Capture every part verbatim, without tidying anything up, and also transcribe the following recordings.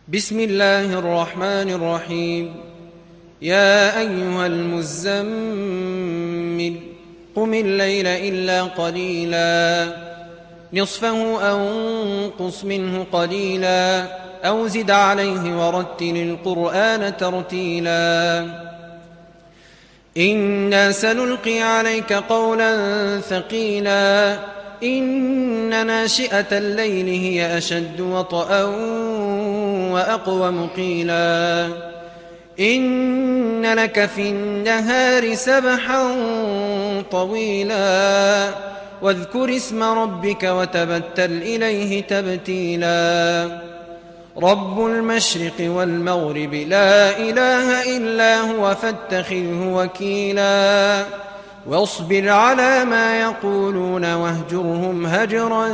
بسم الله الرحمن الرحيم. يا أيها المزمل قم الليل إلا قليلا نصفه أو انقص منه قليلا أو زد عليه ورتل القرآن ترتيلا إنا سنلقي عليك قولا ثقيلا إن ناشئة الليل هي أشد وطئا وأقوم قيلا إن لك في النهار سبحا طويلا واذكر اسم ربك وتبتل إليه تبتيلا رب المشرق والمغرب لا إله إلا هو فاتخذه وكيلا واصبر على ما يقولون واهجرهم هجرا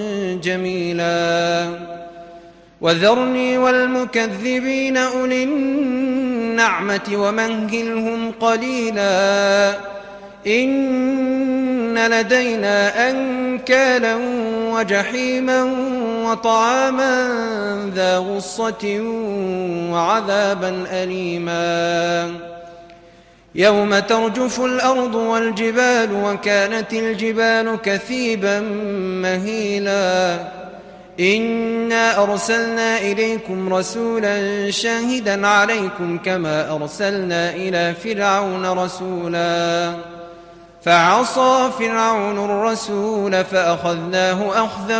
جميلا وذرني والمكذبين أولي النعمة ومهلهم قليلا إن لدينا أنكالا وجحيما وطعاما ذا غصة وعذابا أليما يوم ترجف الأرض والجبال وكانت الجبال كثيبا مهيلا إنا أرسلنا إليكم رسولا شاهدا عليكم كما أرسلنا إلى فرعون رسولا فعصى فرعون الرسول فأخذناه أخذا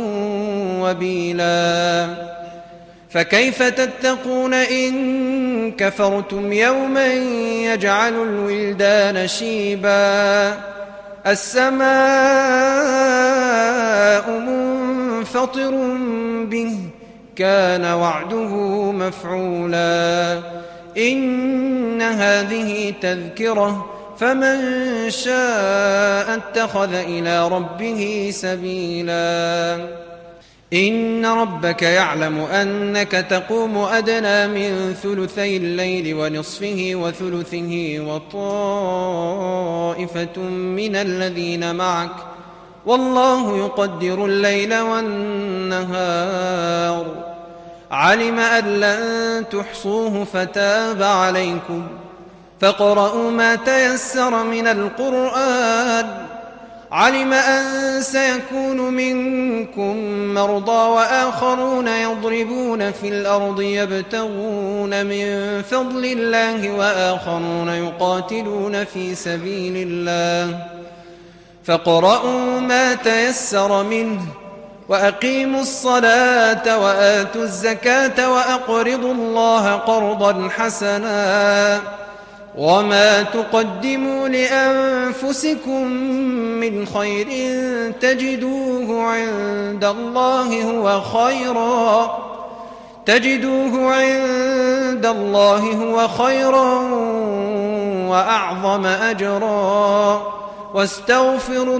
وبيلا فكيف تتقون إن كفرتم يوما يجعل الولدان شيبا السماء منفطر به كان وعده مفعولا إن هذه تذكرة فمن شاء اتخذ إلى ربه سبيلا إن ربك يعلم أنك تقوم أدنى من ثلثي الليل ونصفه وثلثه وطائفة من الذين معك والله يقدر الليل والنهار علم أن لن تحصوه فتاب عليكم فاقرؤوا ما تيسر من القرآن علم أن سيكون منكم مرضى وآخرون يضربون في الأرض يبتغون من فضل الله وآخرون يقاتلون في سبيل الله فاقرؤوا ما تيسر منه وأقيموا الصلاة وآتوا الزكاة وأقرضوا الله قرضا حسنا وما تقدموا لأنفسكم من خير تجدوه عند الله هو خيرا تجدوه عند الله هو خيرا وأعظم أجرا واستغفروا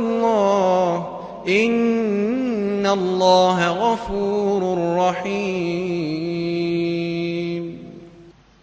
الله إن الله غفور رحيم.